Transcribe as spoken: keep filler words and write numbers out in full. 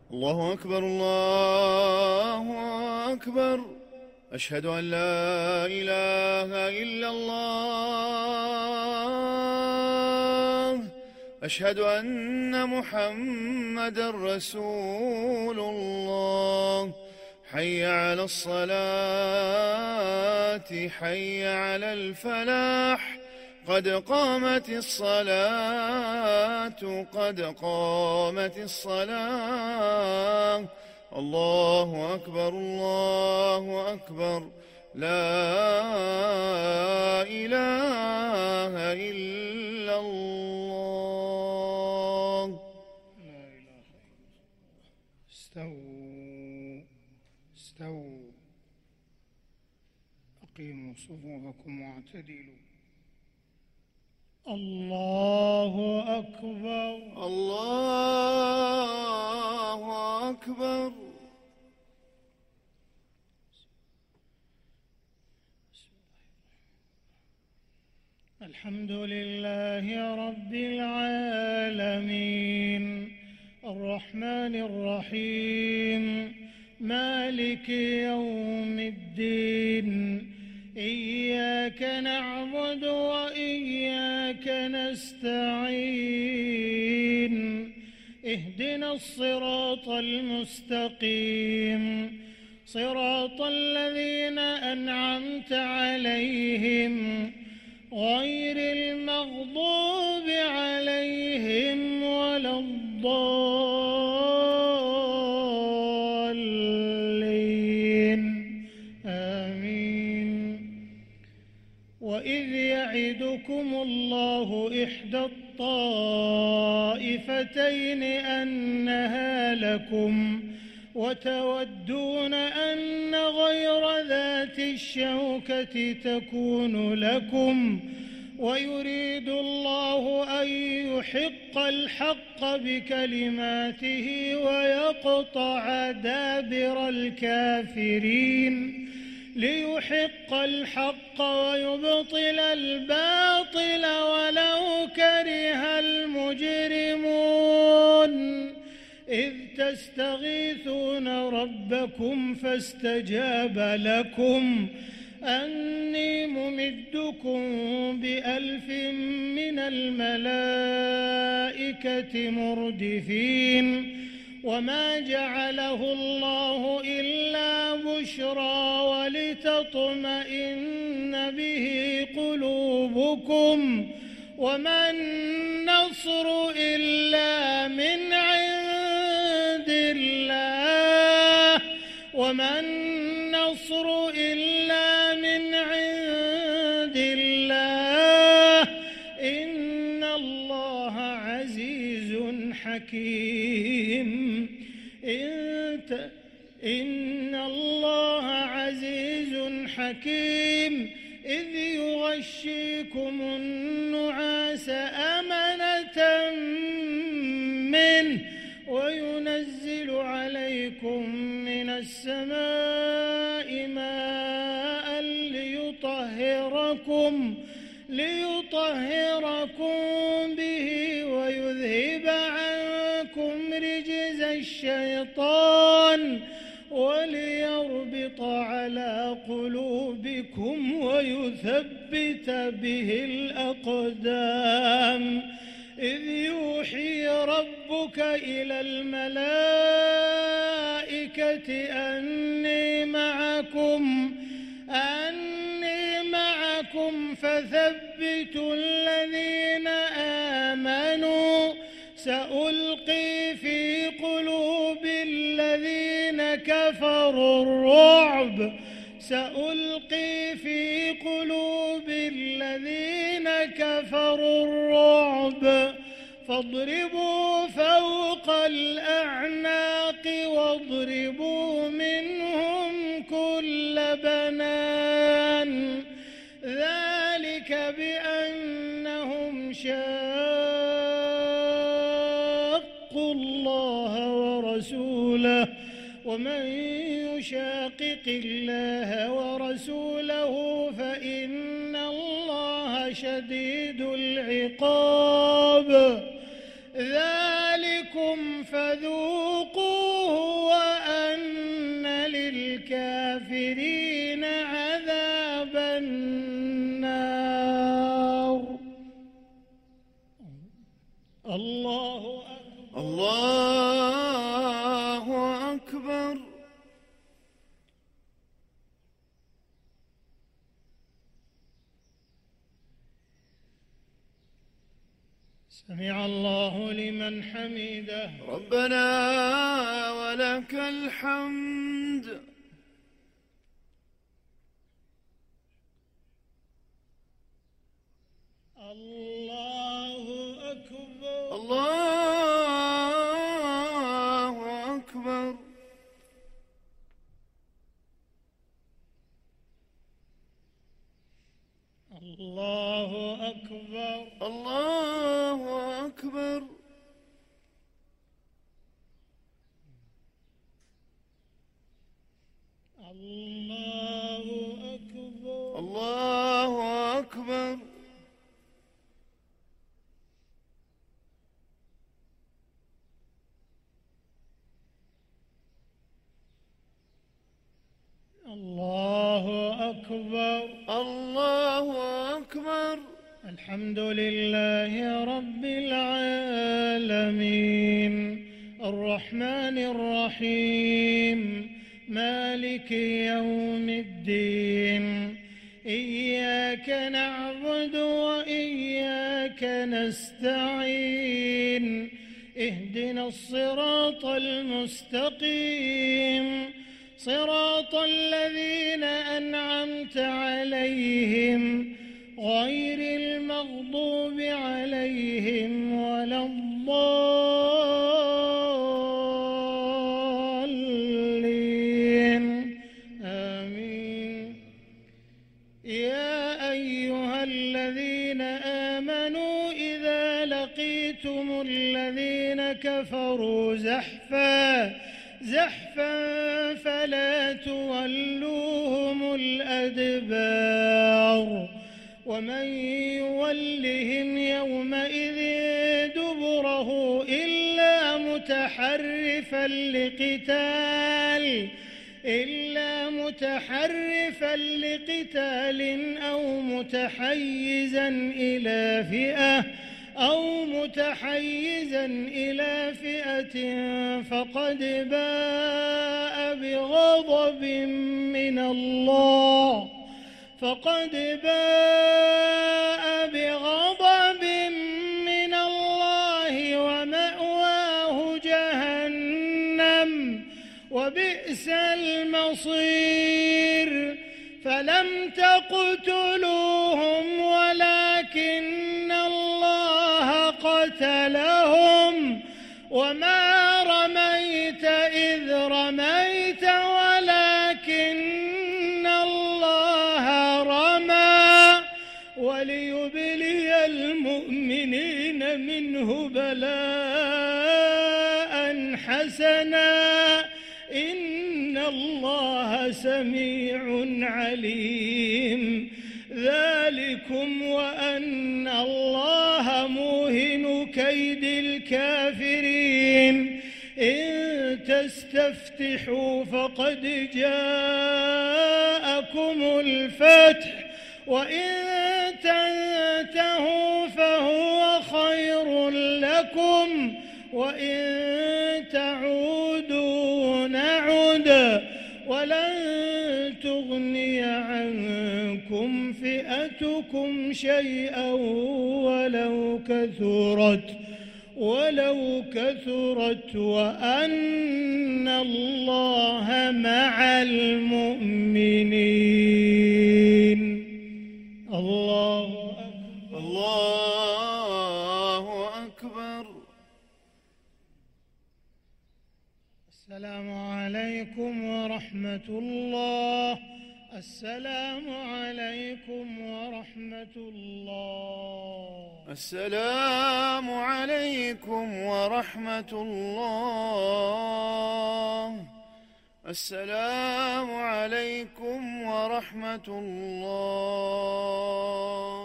الله أكبر الله أكبر. أشهد أن لا إله إلا الله. أشهد أن محمدًا رسول الله. حي على الصلاة حي على الفلاح. قد قامت الصلاة قد قامت الصلاة. الله أكبر الله أكبر. لا إله إلا الله. لا إله إلا الله. استووا استووا أقيموا صفوفكم واعتدلوا. الله أكبر الله أكبر. الحمد لله رب العالمين الرحمن الرحيم مالك يوم الدين. إياك نعبد وإياك نستعين. اهدنا الصراط المستقيم صراط الذين أنعمت عليهم غير المغضوب عليهم ولا الضالين. آمين. وإذ يعدكم الله إحدى الطائفتين أنها لكم وتودون أن غير ذات الشوكة تكون لكم ويريد الله أن يحق الحق بكلماته ويقطع دابر الكافرين ليحق الحق ويبطل الباطل ولو كره المجرمون. إذ تستغيثون ربكم فاستجاب لكم أني ممدكم بألف من الملائكة مردفين. وما جعله الله إلا بشرى ولتطمئن به قلوبكم وما النصر إلا من عند الله وما النصر إلا من عند الله إن الله عزيز حكيم. إن الله عزيز حكيم. إذ يغشيكم النعاس أمنة منه وينزل عليكم من السماء ماء ليطهركم ليطهركم به ويذهب عنكم رجز الشيطان وليربط على قلوبكم ويثبت به الأقدام. إذ يوحي ربك إلى الملائكة أني معكم أني معكم فثبتوا الذين آمنوا سألقي في قلوب الذين كفروا الرعب سألقي في قلوب الذين كفروا الرعب فاضربوا فوق الأعناق واضربوا منهم كل بنان. ذلك بأنهم شاقوا الله ورسوله ومن يشاقق الله ورسوله فإن الله شديد العقاب. ذلكم فذوقوه سمع الله لمن حمده. ربنا ولك الحمد. الله أكبر. الله أكبر. الله أكبر. الله أكبر. الله أكبر. الله أكبر. الله أكبر. الله أكبر. الحمد لله رب العالمين الرحمن الرحيم مالك يوم الدين إياك نعبد وإياك نستعين اهدنا الصراط المستقيم صراط الذين أنعمت عليهم غير المغضوب عليهم ولا الضالين آمين. يا أيها الذين آمنوا إذا لقيتم الذين كفروا زحفا زحفا فلا تولوهم الأدبار ومن يولهم يومئذ دبره إلا متحرفا لقتال إلا متحرفا لقتال أو متحيزا إلى فئة أو متحيزا إلى فئة فقد باء بغضب من الله فقد باء بغضب من الله ومأواه جهنم وبئس المصير. فلم تقتلوهم ولكن الله قتلهم وما رميت إذ رميت ولكن الله رمى وليبلي المؤمنين منه بلاء حسنا إن الله سميع عليم. ذلكم وأن الله موهن كيد الكافرين. إن تستفتحوا فقد جاءكم الفتح وإن تنتهوا فهو خير لكم وإن تعودوا نعد ولن تغني عنكم فئتكم شيئا ولو كثرت ولو كثرت وأن الله مع المؤمنين. الله أكبر. الله أكبر. السلام عليكم ورحمة الله. السلام عليكم ورحمة الله. السلام عليكم ورحمة الله. السلام عليكم ورحمة الله.